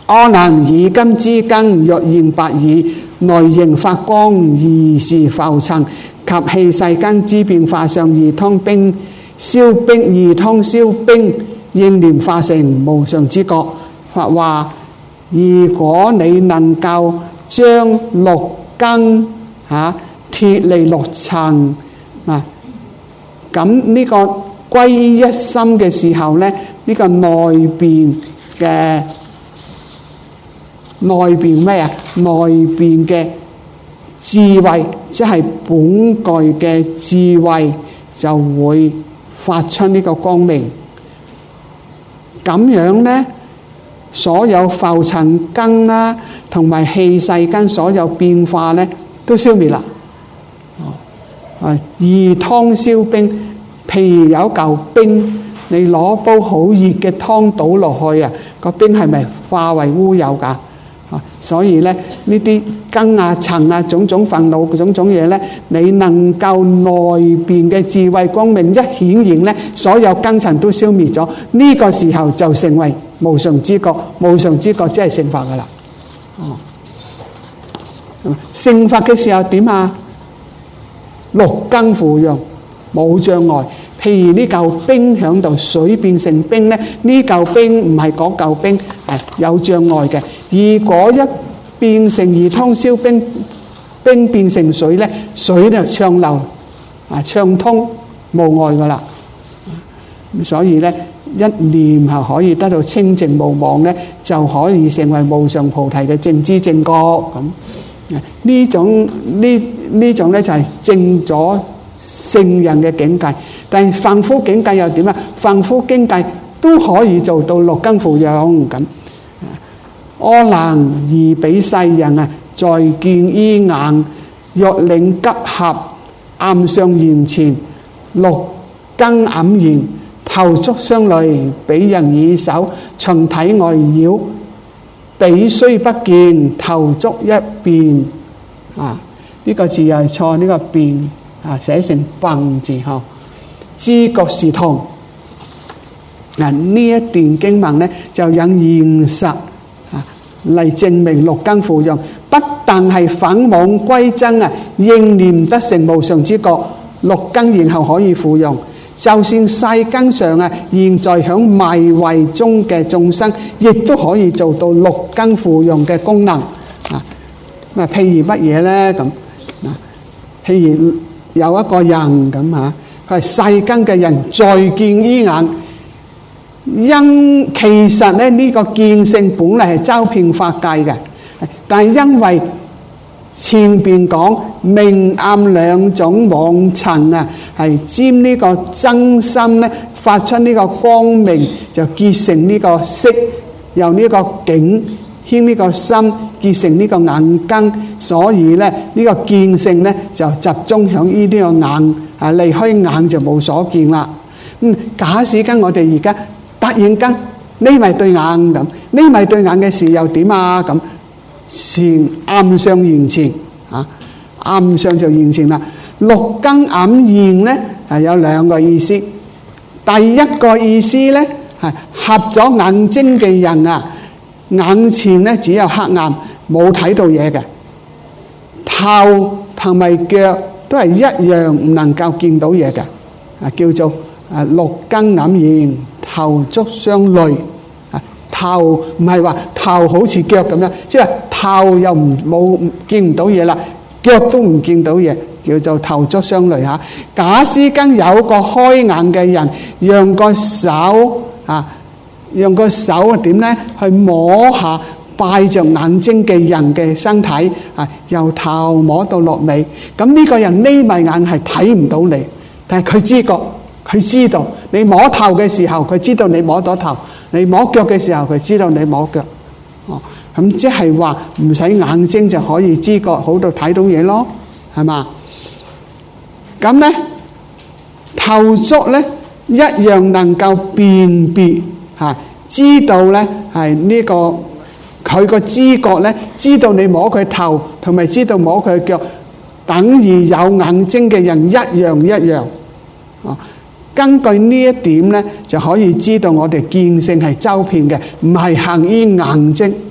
柯能以金之根，若現白耳，內形發光，而是浮塵及氣世間之變化上，而通燒冰，應念化成無上之覺。或話如果你能夠將六根脫離六塵咁呢個歸於一心嘅時候呢，呢個內邊嘅智慧，即係本具嘅智慧，就會發出呢個光明。咁樣呢，所有浮塵根啦，同埋氣世間所有變化呢，都消滅啦。如湯燒冰，譬如有嚿冰，你攞煲好熱嘅湯倒落去啊，個冰係咪化為烏有㗎？所以咧，呢啲根啊、塵啊、種種煩惱、種種嘢咧，你能夠內邊嘅智慧光明一顯現咧，所有根塵都消滅咗。呢個時候就成為無上之覺，無上之覺即係成佛㗎啦。成佛嘅時候點啊？六根芙蓉，冇障礙。譬如呢嚿冰喺度，水變成冰咧，呢嚿冰唔係嗰嚿冰，係有障礙嘅。如果一變成如湯燒冰，冰變成水咧，水就暢流暢通無礙噶啦。所以咧，一念係可以得到清淨無妄咧，就可以成為無上菩提嘅正知正覺咁。呢種咧就係證咗聖人嘅境界。但係凡夫境界又點啊？凡夫境界都可以做到六根芙蓉咁。柯能而比世人在見於眼，若令急合，暗相現前，六根黯然，頭足相類，比人以手從體外繞，彼雖不見，頭足一變。呢個字又係錯，呢個變寫成笨字嗬。知覺是同。呢一段經文呢，就引現實嚟證明六根芙蓉，不但係粉網歸真應念得成無上之覺，六根然後可以芙蓉。就算世間上現在響迷惑中嘅眾生，亦都可以做到六根芙蓉嘅功能。譬如乜嘢呢？咁譬如有一個人咁佢係世間嘅人，在見於眼。其實咧，呢個見性本嚟係周遍法界嘅，但係因為前邊講明暗兩種網塵係沾呢個真心咧，發出呢個光明，就結成呢個色，由呢個境牽呢個心，結成呢個眼根，所以咧呢個見性咧就集中響呢啲個眼，離開眼就冇所見啦。假使跟我哋而家突然間匿埋對眼咁，匿埋對眼嘅時又點啊？咁前暗相現前暗相就現前啦。六根黯然咧係有兩個意思。第一個意思咧係合咗眼睛嘅人眼前咧只有黑暗，冇睇到嘢嘅，頭同埋腳都係一樣唔能夠見到嘢嘅，叫做六根黯然，頭足相類。頭唔係話頭好似腳咁樣，即係頭又冇見唔到嘢啦，腳都唔見到嘢，叫做頭足相類嚇。假使間有個開眼嘅人，用個手點咧去摸下拜着眼睛嘅人嘅身體由頭摸到落尾，咁呢個人匿埋眼係睇唔到你，但係佢知覺，佢知道你摸頭嘅時候，佢知道你摸到頭；你摸腳嘅時候，佢知道你摸腳。咁即係話唔使眼睛就可以知覺，好到睇到嘢咯，係嘛？咁咧頭足咧一樣能夠辨別知道咧係呢個佢個知覺咧，知道你摸佢頭同埋知道摸佢腳，等於有眼睛嘅人一樣。根據呢一點咧，就可以知道我哋見性係周遍嘅，唔係限於眼睛。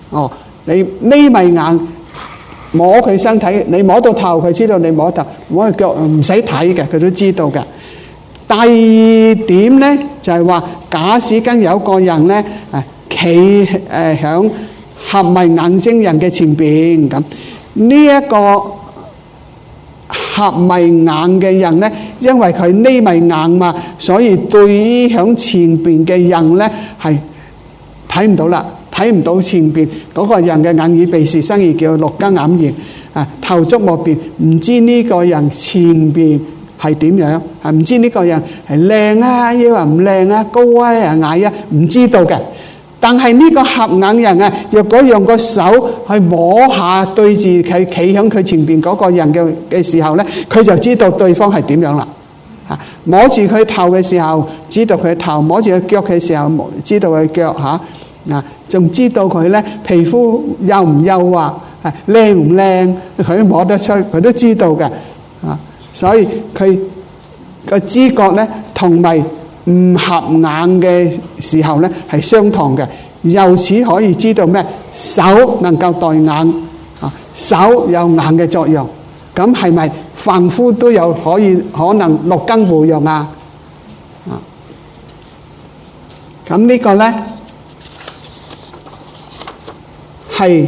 你眯埋眼摸佢身體，你摸到頭，佢知道你摸頭；摸佢腳唔使睇嘅，佢都知道嘅。第二點咧就係話，假使間有個人咧企響合埋眼睛人嘅前邊咁，呢一個合埋眼嘅人咧，因為佢匿埋眼嘛，所以對於響前邊嘅人咧係睇唔到啦，睇唔到前邊嗰個人嘅眼耳鼻舌身意，叫六根眼眩頭足目辨，唔知呢個人前邊係點樣，唔知呢個人係靚啊，抑或唔靚啊，高啊矮啊，唔知道嘅。但係呢個合眼人啊，若果用個手去摸下對住佢企響佢前邊嗰個人嘅時候咧，佢就知道對方係點樣啦。摸住佢頭嘅時候，知道佢頭；摸住佢腳嘅時候，知道佢腳仲知道佢咧皮膚幼唔幼啊，靚唔靚，佢都摸得出，佢都知道嘅。所以佢個知覺咧同埋唔合眼嘅時候咧係相同嘅，由此可以知道咩？手能夠代眼，手有眼嘅作用。咁係咪凡夫都有可能六根互用啊？咁呢個咧係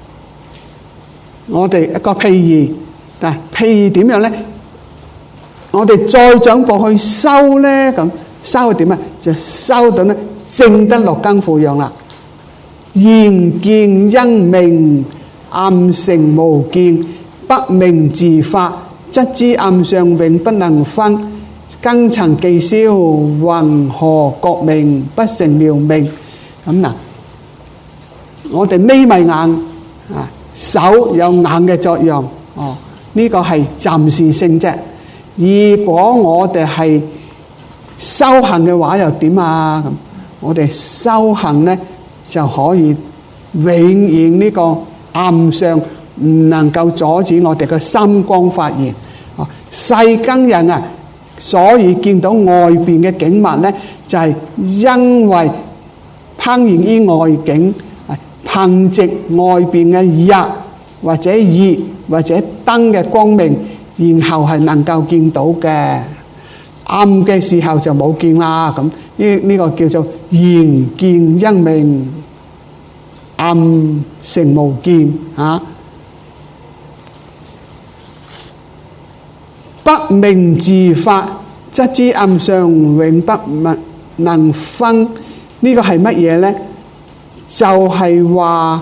我哋一個譬喻。但譬喻點樣咧？我哋再進步去修咧，咁修點啊？就修到咧正得六根互用啦。現見因明，暗成無見，不明自發，則知暗相永不能分。根塵既消，云何覺明？不成妙明。咁嗱，我哋眯埋眼手有眼嘅作用。呢個係暫時性啫。如果我哋係修行嘅話，又點啊？咁我哋修行咧就可以永遠呢個暗相唔能夠阻止我哋嘅心光發現。世間人啊，所以見到外邊嘅景物咧，就係因為攀緣於外境，憑藉外邊嘅日或者熱或者燈嘅光明，然後係能夠見到嘅。暗嘅時候就冇見啦。咁呢個叫做現見因明，暗成無見。不明自發，則知暗相永不能分。呢個係乜嘢呢？就係話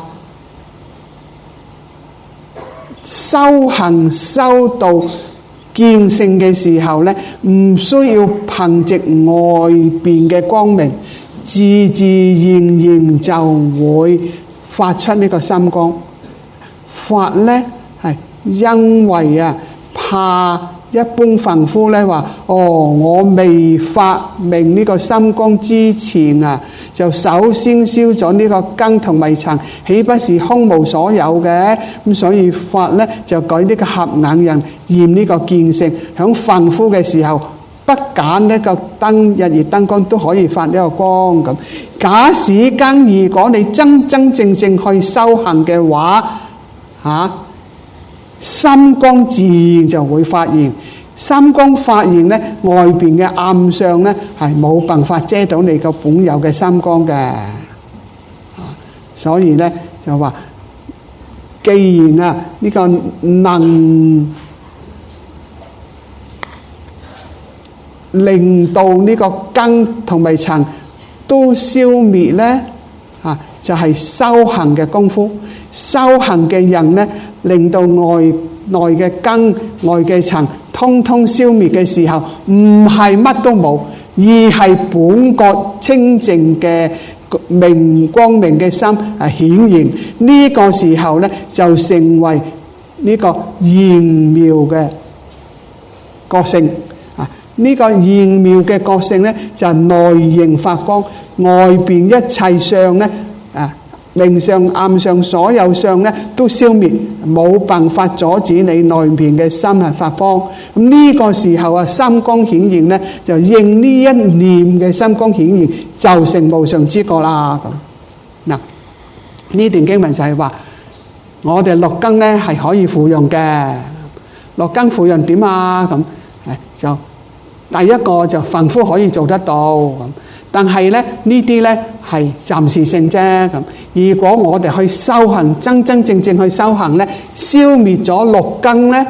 修行修到見性嘅時候呢，唔需要憑藉外邊嘅光明，自自然然就會發出呢個心光。發呢係因為怕一般凡夫咧話，我未發明呢個心光之前就首先燒咗呢個根同埋塵，豈不是空無所有嘅？咁所以法咧就舉呢個合眼人驗呢個見性，響凡夫嘅時候不揀呢個日月燈光都可以發呢個光咁。假使間如果你真正去修行嘅話，心光自然就會發現。心光發現咧，外邊嘅暗相咧係冇辦法遮到你個本有嘅心光嘅。所以咧就話，既然呢個能令到呢個根同埋塵都消滅咧，就係修行嘅功夫。修行嘅人咧，令到內嘅根、外嘅塵通通消滅嘅時候，唔係乜都冇，而係本覺清淨嘅光明嘅心顯現。呢個時候咧，就成為呢個玄妙嘅覺性。呢個玄妙嘅覺性咧，就係內形發光，外邊一切相咧明相暗相所有相咧都消滅，冇辦法阻止你內邊嘅心發光。咁呢個時候心光顯現咧，就應呢一念嘅心光顯現，就成無上之覺啦。咁嗱， 呢段經文就係話，我哋六根咧係可以附用嘅。六根附用點啊？咁就第一個就凡夫可以做得到咁，但係咧呢啲咧係暫時性啫咁。如果我哋去修行，真真正正去修行咧，消滅咗六根咧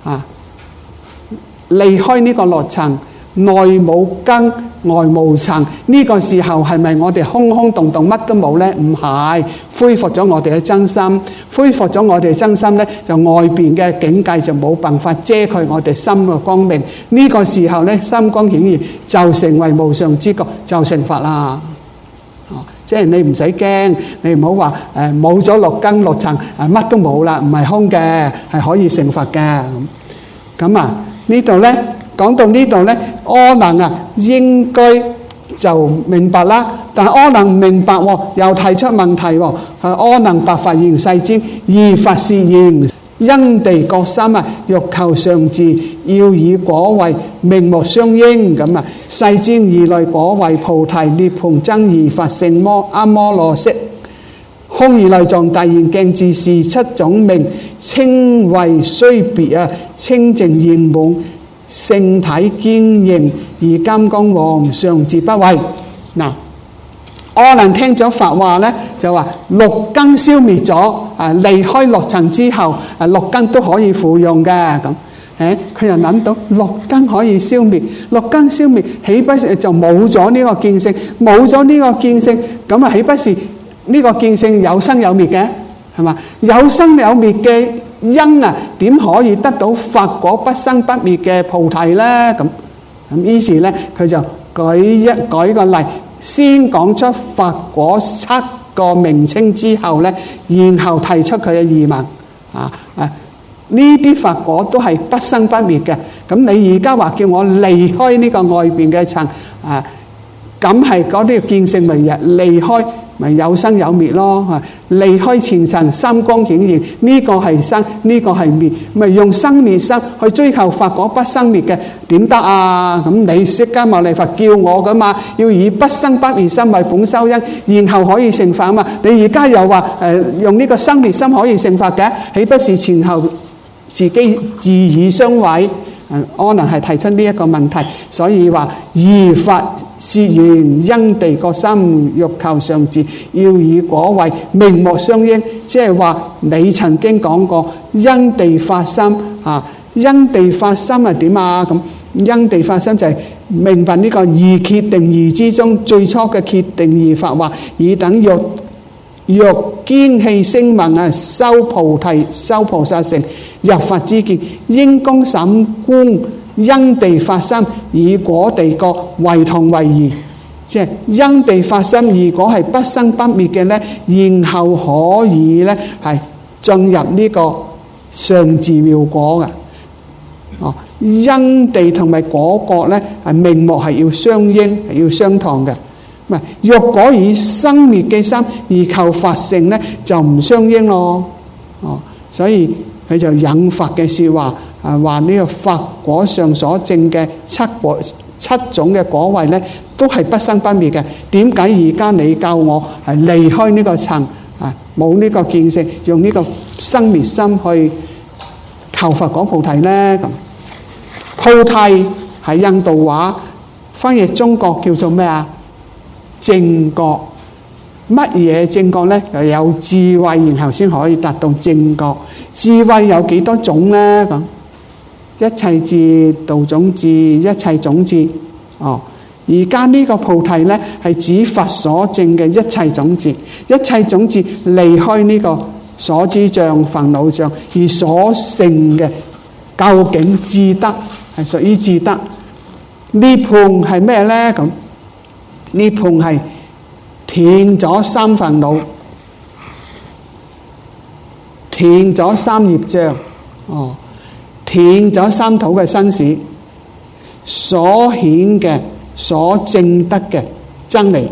離開呢個六塵，內冇根外無塵，呢個時候係咪我哋空空洞洞乜都冇咧？唔係，恢復咗我哋嘅真心，恢復咗我哋嘅真心咧，就外邊嘅境界就冇辦法遮蓋我哋心嘅光明。呢個時候咧，心光顯現就成為無上之覺，就成佛啦。即係你唔使驚，你唔好話冇咗六根六塵乜都冇啦，唔係空嘅，係可以成佛嘅。咁啊呢度咧講到呢度咧，阿難應該就明白啦。但係阿難唔明白又提出問題喎。阿難白佛言：世尊，二佛是言，因地覺心欲求上智，要以果位，名莫相應。咁啊，世尊二類果位菩提涅槃真如佛性阿摩羅識，空二類藏大現鏡智是七種名，稱謂雖別清淨圓滿，聖體堅凝而金剛王上智不壞。嗱，阿難聽咗法話咧，就話六根消滅咗離開六塵之後六根都可以附用嘅。咁佢又諗到六根可以消滅，六根消滅豈不是就冇咗呢個見性？冇咗呢個見性，咁豈不是呢個見性有生有滅嘅？係嘛？有生有滅嘅因點可以得到法果不生不滅嘅菩提咧？咁於是咧，佢就舉個例，先講出法果七個名稱之後咧，然後提出佢嘅疑問呢啲法果都係不生不滅嘅。咁你而家話叫我離開呢個外邊嘅塵咁係嗰啲見性咪離開，咪有生有滅咯。離開前塵，三光顯現，呢個係生，呢個係滅，咪用生滅心去追求法果不生滅嘅，點得啊？咁你釋迦牟尼佛叫我噶嘛，要以不生不滅心為本修因，然後可以成佛啊嘛。你而家又話用呢個生滅心可以成佛嘅，豈不是前後自己自以相違？阿難係提出呢一個問題，所以話二佛是言，因地覺心欲求上智，要以果位，名莫相應。即係話你曾經講過因地發心因地發心係點啊？咁因地發心就係明白呢個二決定義之中最初嘅決定義法，話以等欲堅氣聲聞修菩提修菩薩成入佛之見，應當審觀因地發心，以果地覺為同為異。即係因地發心，如果係不生不滅嘅咧，然後可以咧係進入呢個上智妙果嘅。因地同埋果覺咧係名目係要相應，係要相同嘅。唔係，若果以生滅嘅心而求法性咧，就唔相應咯。所以佢就引法嘅説話話呢個法果上所證嘅七種嘅果位咧，都係不生不滅嘅。點解而家你教我係離開呢個塵冇呢個見性，用呢個生滅心去求法果菩提咧？咁菩提係印度話，翻譯中國叫做咩啊？正覺。乜嘢正覺咧？又有智慧，然後先可以達到正覺。智慧有幾多種咧？咁一切智、道種智、一切種智。而家呢個菩提咧係指佛所證嘅一切種智，一切種智離開呢個所知障、煩惱障而所成嘅究竟智德，係屬於智德。涅槃係咩咧？咁涅槃係斷咗三煩惱，斷咗三業障，斷咗三土嘅生死，所顯嘅所證得嘅真理，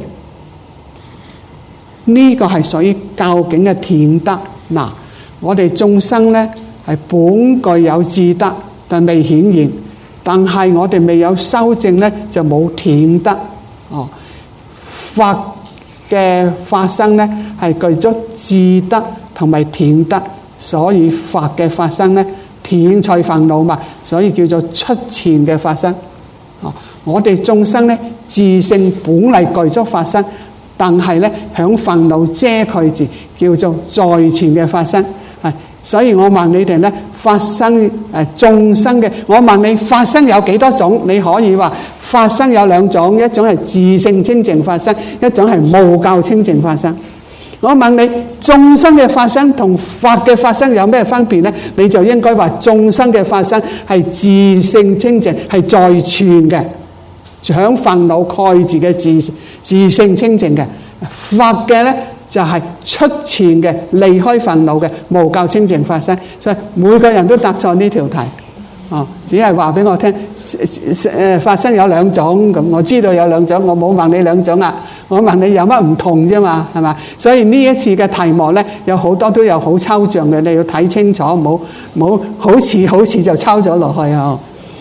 呢個係屬於究竟嘅斷德。嗱，我哋眾生咧係本具有智德，但未顯現，但係我哋未有修正咧，就冇斷德。法嘅法身咧係具足智德同埋田德，所以法嘅法身咧田才煩惱嘛，所以叫做出前嘅法身。我哋眾生咧自性本嚟具足法身，但係咧響煩惱遮蓋住，叫做在前嘅法身。所以我問你哋咧，法身眾生嘅，我問你法身有幾多種？你可以話法身有兩種，一種係自性清淨法身，一種係無垢清淨法身。我問你眾生嘅法身同法嘅法身有咩分別呢？你就應該話眾生嘅法身係自性清淨，係在全嘅，響煩惱蓋住嘅自性清淨嘅。法嘅呢就係出前嘅，離開煩惱嘅無垢清淨法身。所以每個人都答錯呢條題。只係話俾我聽，法身有兩種，咁我知道有兩種，我冇問你兩種啊，我問你有乜唔同啫嘛，係嘛？所以呢一次嘅題目咧，有好多都有好抽象嘅，你要睇清楚，冇好似就抄咗落去啊。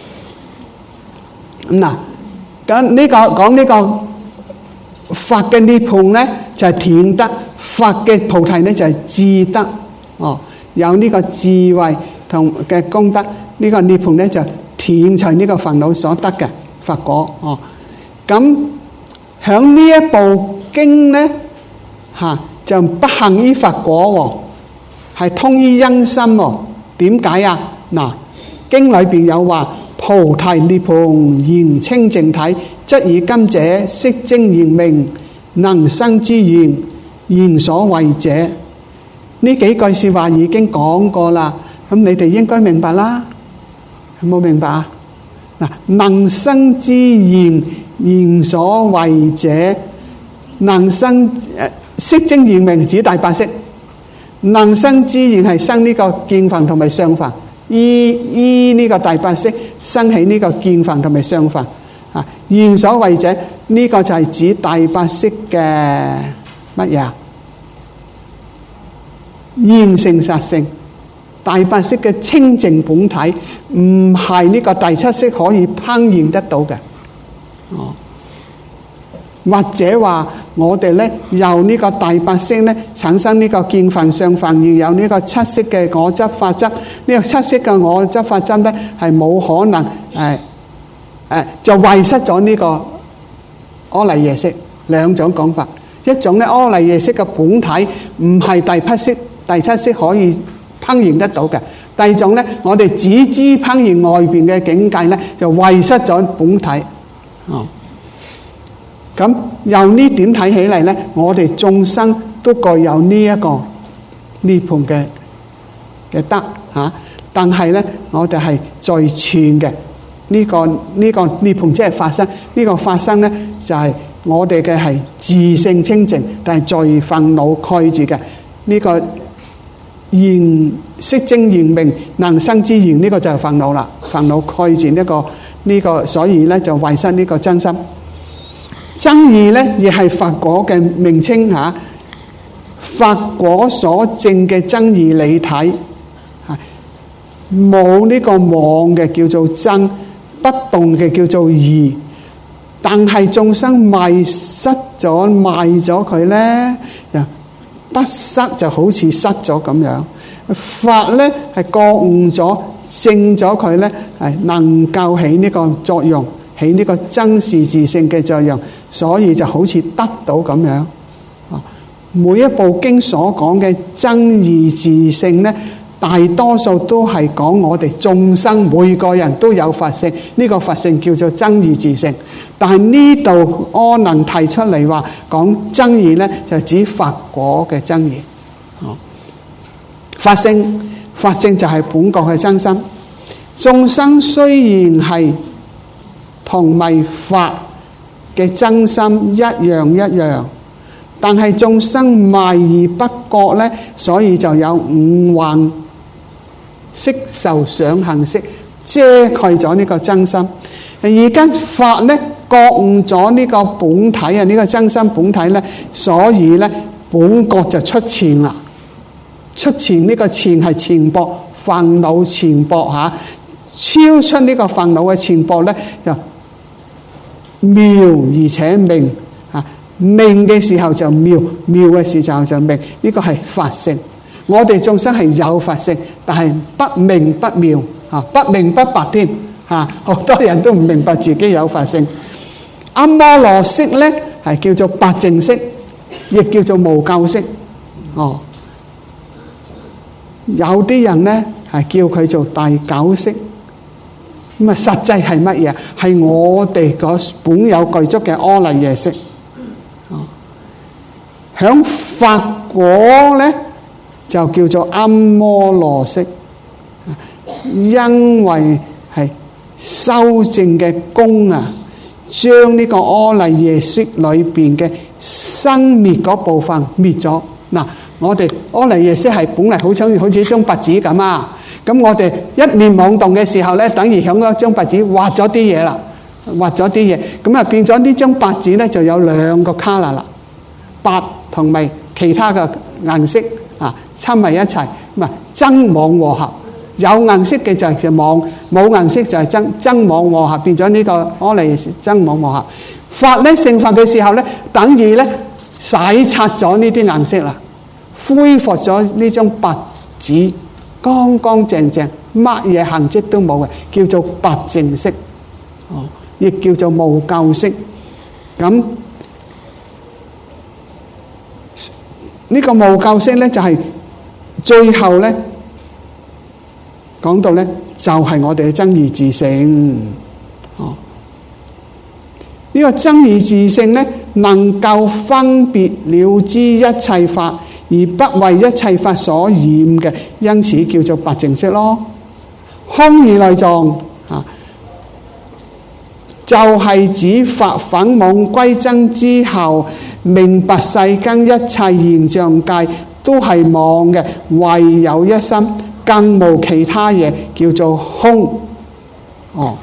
嗱，咁呢個講呢個法嘅涅槃咧，就係田德；法嘅菩提咧，就係智德。有呢個智慧同嘅功德。呢個涅槃咧就填除呢個煩惱所得嘅法果。咁響呢一部經咧就不行於法果喎，係通於因心喎。點解啊？嗱，經裏邊有話菩提涅槃現清淨體，則以今者色精現明，能生之現，現所謂者。呢幾句說話已經講過啦，咁你哋應該明白啦。有冇明白啊？嗱，能生之現，現所謂者，能生色精現明指大八識，能生之現係生呢個見分同埋相分，依呢個大八識生起呢個見分同埋相分。現所謂者呢個就係指大八識嘅乜嘢啊？現性實性。大八識嘅清淨本體唔係呢個第七識可以烹驗得到嘅。或者話我哋咧由呢個大八識咧產生呢個見分相分，而有呢個七識嘅我執法執，呢個七識嘅我執法執咧係冇可能就遺失咗呢個阿賴耶識。兩種講法，一種咧阿賴耶識嘅本體唔係第七識可以烹驗得到嘅。第二種咧，我哋只知烹驗外邊嘅境界咧，就遺失咗本體。咁由呢點睇起嚟咧，我哋眾生都各有呢一個涅槃嘅德嚇，但係咧，我哋係在全嘅呢個涅槃，即係法身。呢個法身咧，就係我哋嘅係自性清淨，但係在煩惱蓋住嘅呢個。現色精現明能生之現，呢個就係煩惱啦。煩惱蓋住呢個，所以咧就遺失呢個真心。爭議咧亦係法果嘅名稱嚇。法果所證嘅爭議理體，冇呢個妄嘅叫做真，不動嘅叫做異。但係眾生迷失咗佢咧，不失就好似失咗咁樣。法咧係覺悟咗證咗佢咧，係能夠起呢個作用，起呢個真實自性嘅作用，所以就好似得到咁樣。每一部經所講嘅真義自性咧，大多數都係講我哋眾生每個人都有法性，呢個法性叫做真義自性。但係呢度阿難提出嚟話講真義咧，就指法果嘅真義。法性就係本覺嘅真心。眾生雖然係同埋法嘅真心一樣，但係眾生迷而不覺咧，所以就有五蘊色受想行識遮蓋咗呢個真心。而家法咧覺悟咗呢個本體啊，呢個真心本體咧，所以咧本覺就出前啦。出前呢個前係前薄，煩惱前薄嚇，超出呢個煩惱嘅前薄咧，就妙而且明嚇， 明嘅時候就妙，妙嘅時候就明，呢個係法性。我哋眾生係有法性，但係不明不妙啊，不明不白添啊！好多人都唔明白自己有法性。阿摩羅識咧係叫做白淨識，亦叫做無垢識。哦，有啲人咧係叫佢做第九識。咁啊，實際係乜嘢？係我哋個本有具足嘅阿賴耶識。哦，響法果咧就叫做阿摩羅識，因為係修正嘅功啊，將呢個阿賴耶識裏邊嘅生滅嗰部分滅咗。嗱，我哋阿賴耶識係本嚟好似張白紙咁啊。咁我哋一念妄動嘅時候咧，等於響嗰張白紙畫咗啲嘢啦，畫咗啲嘢，咁啊變咗呢張白紙咧就有兩個 color 啦，白同埋其他嘅顏色啊摻埋一齊，唔係真妄和合。有顏色嘅就係妄，冇顏色就係真妄和合，變咗呢個阿賴耶識真妄和合。法咧成佛嘅時候咧，等於咧洗刷咗呢啲顏色啦，恢復咗呢張白紙。乾乾淨淨，乜嘢痕跡都冇嘅，叫做白淨識，哦，亦叫做無垢識。咁呢個無垢識咧，就係最後咧講到咧，就係我哋嘅真如自性。哦，呢個真如自性咧，能夠分別了知一切法，而不為一切法所染嘅，因此叫做白淨識咯。空義內藏啊，就係指法粉妄歸真之後，明白世間一切現象界都係妄嘅，唯有一心，更無其他嘢，叫做空。哦，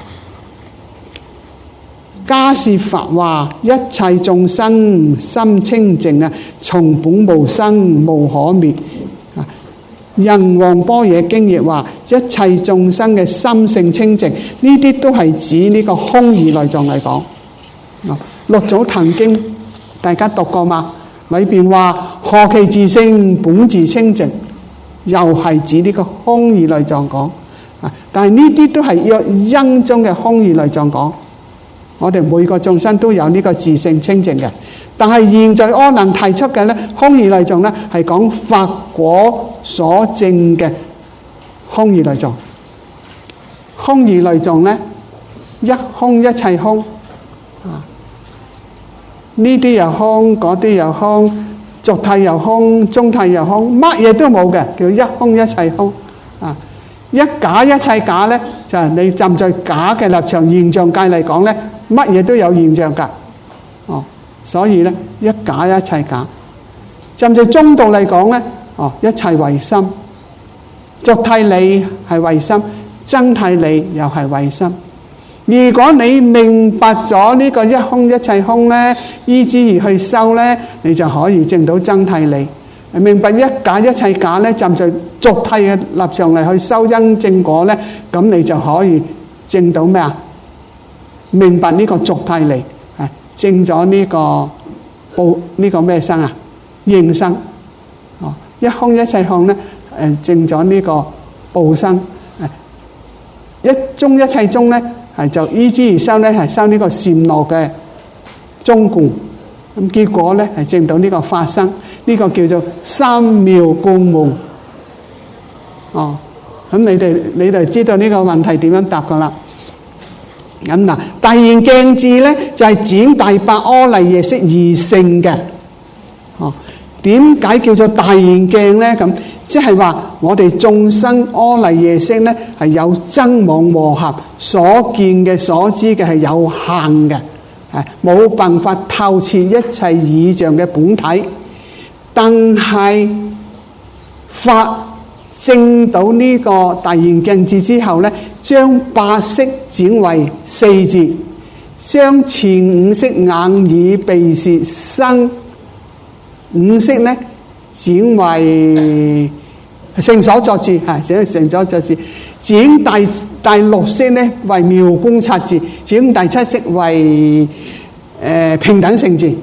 迦葉佛話：一切眾生心清淨啊，從本無生，無可滅。人王般若經亦話：一切眾生嘅心性清淨，呢啲都係指呢個空義內藏嚟講。六祖壇經大家讀過嘛？裏邊話何其自性本自清淨，又係指呢個空義內藏講。但係呢啲都係若因中嘅空義內藏講。我哋每個眾生都有呢個自性清淨嘅，但係現在阿難提出嘅咧，空義內藏咧係講法果所證嘅空義內藏。空義內藏咧，一空一切空啊，呢啲又空，嗰啲又空，俗諦又空，中諦又空，乜嘢都冇嘅，叫一空一切空啊。一假一切假咧，就係你站在假嘅立場現象界嚟講咧，乜嘢都有現象㗎。哦，所以咧一假一切假。站在中道嚟講咧，哦，一切唯心，俗諦理係唯心，真諦理又係唯心。如果你明白咗呢個一空一切空咧，依之而去修咧，你就可以證到真諦理。明白一假一切假咧，站在俗諦嘅立場嚟去修因正果咧，咁你就可以證到咩啊？明白呢個俗諦理，係證咗呢個報呢個咩生啊？應生。哦，一空一切空咧，證咗呢個報生。一中一切中咧，係就依之而修咧，係修呢個禪羅嘅中觀。咁結果咧係證到呢個法生。呢個叫做三妙共門。哦，咁你哋知道呢個問題點樣答噶啦？咁嗱，大圓鏡智咧就係指第八阿賴耶識而成嘅。哦，點解叫做大圓鏡咧？咁即係話我哋眾生阿賴耶識咧係有真妄和合，所見嘅所知嘅係有限嘅，係冇辦法透徹一切異象嘅本體。但係法證到呢個大圓鏡智之後咧，將八識轉為四字，將前五識眼耳鼻舌身五識咧轉為成所作智，係成所作智。轉第六識咧為妙觀察智，轉第七識為平等性智。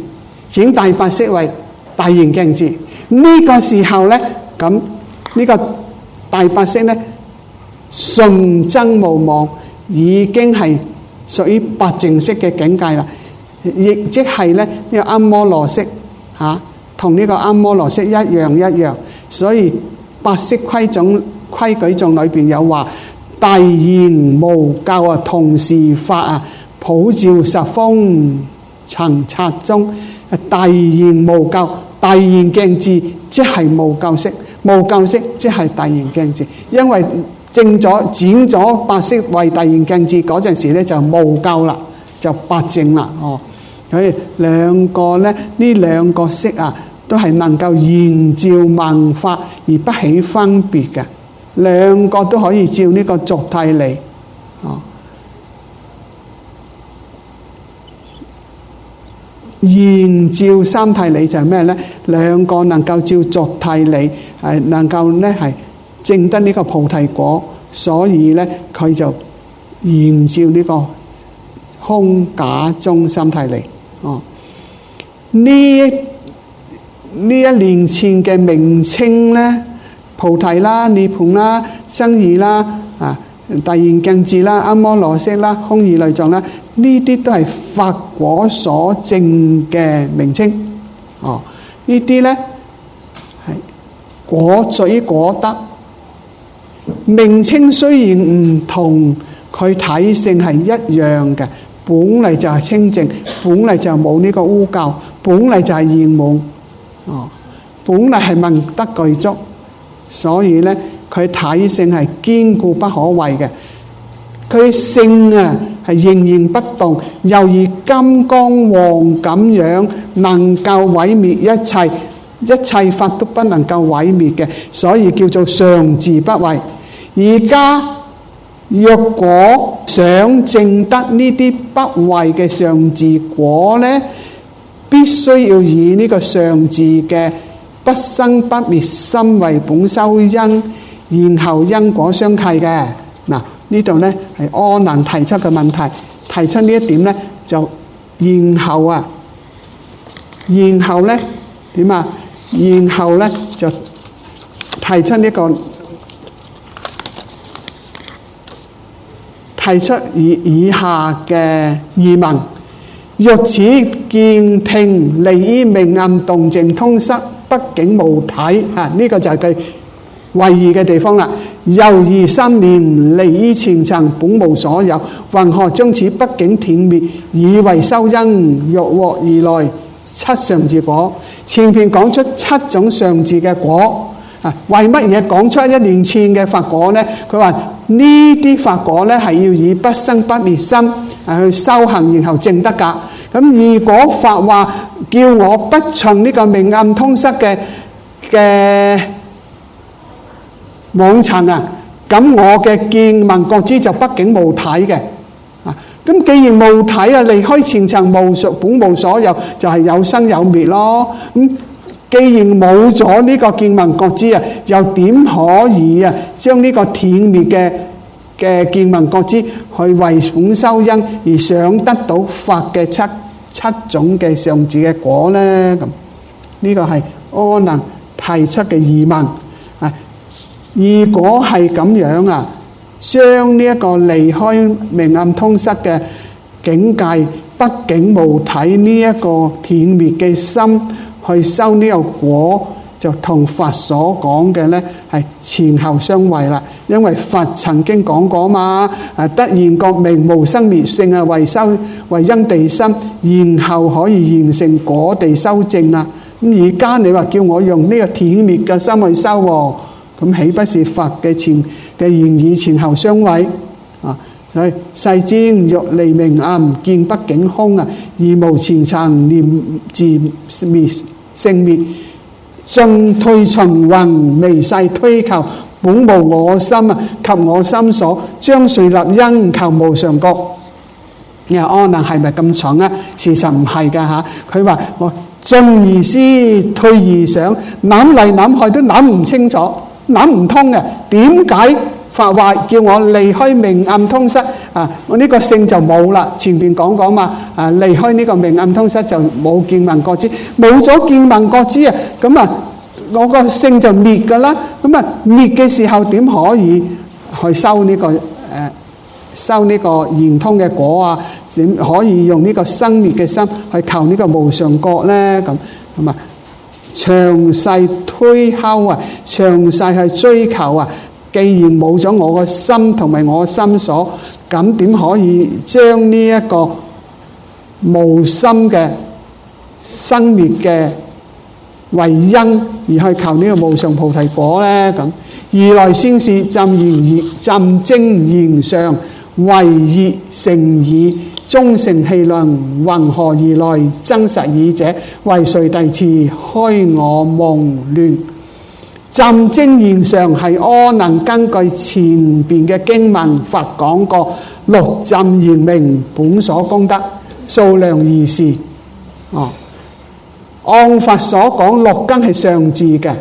剪大白色為大圓鏡字。呢個時候咧，咁呢個大白色咧純真無妄，已經係屬於白淨色嘅境界啦。亦即係咧呢個啱摩羅色嚇，同呢個啱摩羅色一樣。所以白色規矩頌裏邊有話：大圓無垢啊，同時發啊，普照十方塵剎中。大圓無垢，大圓鏡智即係無垢色，無垢色即係大圓鏡智。因為剪咗白色為大圓鏡智嗰陣時咧，就無垢啦，就白淨啦。所以兩個咧，呢兩個色啊，都係能夠現照萬法而不起分別嘅，兩個都可以照呢個俗諦理。現照三諦理就係咩呢？兩個能夠照俗諦理，能夠咧係證得呢個菩提果，所以呢，佢就現照呢個空假中三諦理。呢一連串嘅名稱呢，菩提啦、涅槃啦、生義啦、大圓鏡智啦、啱摩羅色啦、空義類藏啦，呢啲都係法果所證嘅名稱。呢啲呢係屬於果德。名稱雖然唔同，佢體性係一樣嘅。本嚟就係清淨，本嚟就冇呢個污垢，本嚟就係圓滿。本嚟係問德具足，所以呢，佢體性係堅固不可違嘅。佢性啊係仍然不動，猶如金剛王咁樣，能夠毀滅一切法都不能夠毀滅嘅，所以叫做常住不壞。而家若果想證得呢啲不壞嘅常住果呢，必須要以呢個常住嘅不生不滅心為本修因，然後因果相契嘅。嗱，呢度呢係阿難提出嘅問題，提出呢一點呢，就然後呢點啊？然後呢就提出呢個。提出以下嘅疑問：若此見聽離於明暗動靜通塞，畢竟無體。呢個就係佢懷疑嘅地方啦。猶如心念離於前塵，本無所有，云何將此畢竟斷滅，以為修因，欲獲而來七常住果？前邊講出七種常住嘅果。為乜嘢講出一連串嘅法果呢？佢話呢啲法果呢係要以不生不滅心去修行，然後證得㗎。咁如果法話叫我不循呢個明暗通塞嘅網層啊，咁我嘅見聞覺知就畢竟無體嘅。咁既然無體啊，離開前塵本無所有，就係有生有滅咯。既然冇咗呢個見聞覺知啊，又點可以將呢個斷滅嘅見聞覺知去為本修因，而想得到法嘅七種嘅常住嘅果呢？咁呢個係阿難提出嘅疑問。如果係咁樣將呢一個離開明暗通塞嘅境界，畢竟無體呢一個斷滅嘅心去修呢個果，就同佛所講嘅呢係前後相違啦。因為佛曾經講過嘛，得現覺明無生滅性為因地心，然後可以形成果地修正啊。咁而家你話叫我用呢個斷滅嘅心去修，咁豈不是佛嘅言語前後相違？世尊若離明暗，見畢竟空而無前塵，念自滅性滅，進退循環，微細推求，本無我心及我心所，將誰立因求無常覺？你話阿難係咪咁蠢啊？事實唔係㗎。佢話我進而思，退而想，諗嚟諗去都諗唔清楚，諗唔通嘅。點解發話叫我離開明暗通室啊！我呢個性就冇啦。前邊講過嘛，離開呢個明暗通室就冇見聞覺知，冇咗見聞覺知啊！咁啊，我個性就滅噶啦。咁啊，滅嘅時候點可以去修呢個修呢個圓通嘅果啊？點可以用呢個生滅嘅心去求呢個無上覺咧？咁啊，詳細推敲啊，詳細去追求啊！既然冇咗我個心同埋我心所，咁點可以將呢一個無心嘅生滅嘅為因而去求呢個無上菩提果呢？咁如來先是朕精言上為熱成已，終成氣量，云何而來真實已者？為誰弟子虛我夢亂？朕精言上係阿能根據前邊嘅經文佛講過，六浸言明本所功德數量而是。按佛所講六根係上智嘅。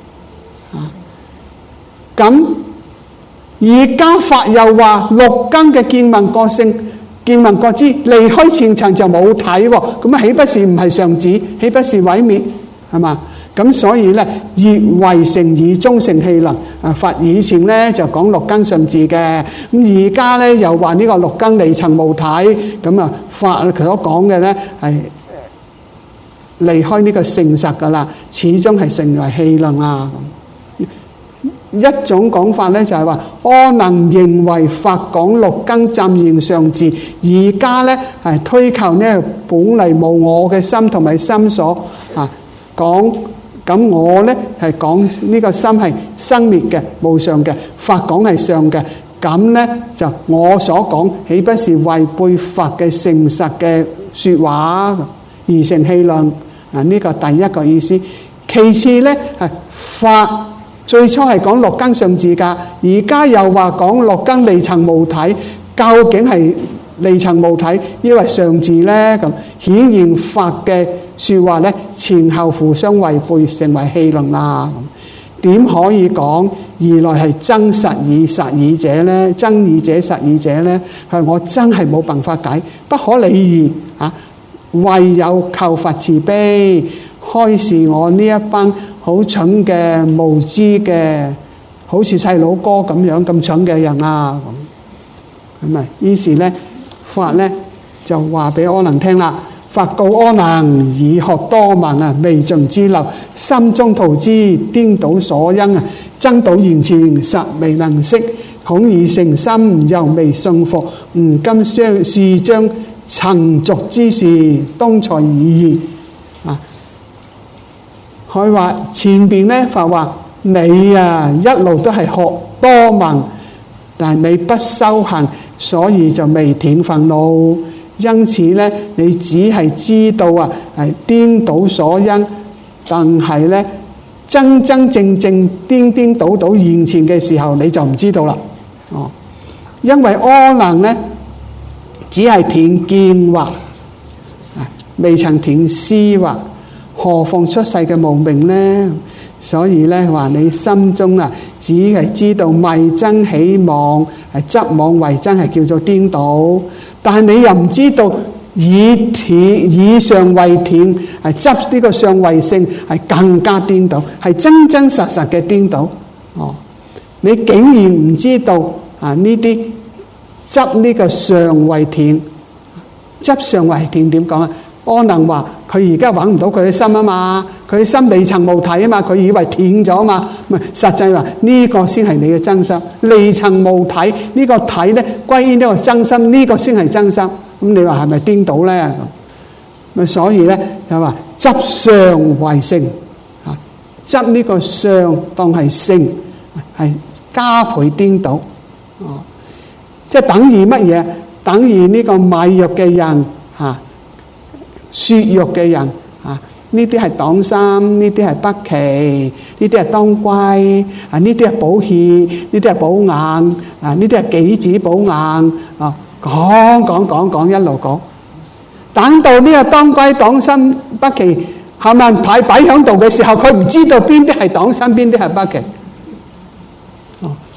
咁而家法又話六根嘅見聞覺性、見聞覺知離開前塵就冇體喎，咁啊豈不是唔係上智？豈不是毀滅？係嘛？咁所以咧，熱為成已，終成氣能。佛以前咧就講六根順治嘅，咁而家咧又話呢個六根離塵無體，咁啊法佢所講嘅咧係離開呢個誠實噶啦，始終係成為氣能啊。一種講法咧就係話，阿能認為法講六根浸現上智，而家咧係推求呢本嚟無我嘅心同埋心所啊講。咁我呢係講呢個心係生滅嘅、無上嘅，法講係上嘅。咁呢就我所講，豈不是違背法嘅誠實嘅説話而成氣量？呢個第一個意思。其次呢係法最初係講六根上智㗎，而家又話講六根離塵無體，究竟係離塵無體，抑或上智呢？咁顯然法嘅説話咧前後互相違背，成為戲論啦。點可以講二來係真實已實已者咧？真已者實已者咧？係我真係冇辦法解，不可理喻啊！唯有求佛慈悲，開示我呢一班好蠢嘅無知嘅，好似細佬哥咁樣咁蠢嘅人啊！咁啊，於是咧法咧就話俾阿能聽啦。佛告阿能：已學多聞啊，未盡之流，心中徒知顛倒所因啊，爭倒言前實未能識，恐已成心猶未信服，吾今是將塵俗之事當才已矣啊！佢話前邊咧佛話你啊一路都係學多聞，但係你不修行，所以就未斷煩惱。因此咧，你只係知道啊，係顛倒所因，但係咧真正顛倒現前嘅時候，你就唔知道啦。因為阿能咧只係斷見惑，未曾斷思惑，何況出世嘅無明咧？所以咧話你心中啊，只係知道迷真起妄，係執妄為真，係叫做顛倒。但係你又唔知道以上為斷，係執呢個上為性，係更加顛倒，係真真實實嘅顛倒。你竟然唔知道啊？呢啲執呢個上為斷，執上為斷點講啊？阿能話佢而家揾唔到佢嘅心啊嘛，佢嘅心離塵無體啊嘛，佢以為斷咗啊嘛，唔係實際話呢個先係你嘅真心，離塵無體呢個體咧歸於呢個真心，呢個先係真心。咁你話係咪顛倒咧？咁所以咧就話執相為性啊，執呢個相當係性，係加倍顛倒。即係等於乜嘢？等於呢個買藥嘅人嚇。説藥嘅人啊，呢啲係黨參，呢啲係北芪，呢啲係當歸啊，呢啲係補血，呢啲係補眼啊，呢啲係杞子補眼啊，講一路講，等到呢個當歸、黨參、北芪係咪擺喺度嘅時候，佢唔知道邊啲係黨參，邊啲係北芪。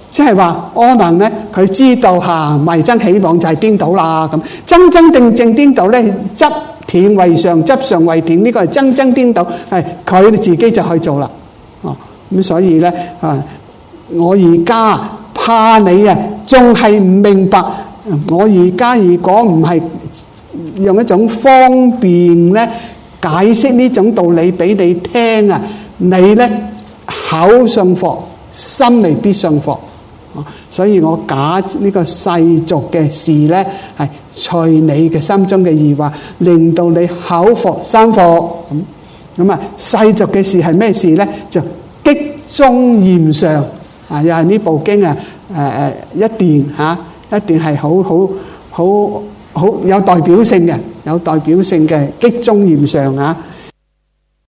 即係話阿難咧，佢知道迷僧起妄就係顛倒啦。咁真真正正顛倒咧，執斷為上，執上為斷，呢個係真真顛倒，係佢自己就去做啦。咁所以咧我而家怕你仲係唔明白。我而家如果唔係用一種方便咧解釋呢種道理俾你聽你咧口信佛，心未必信佛。所以我假呢個世俗嘅事咧，係隨你嘅心中嘅疑惑，令到你口服心服。咁世俗嘅事係咩事咧？就擊中嚴上又係呢部經一段係好有代表性嘅，有代表性嘅擊中嚴上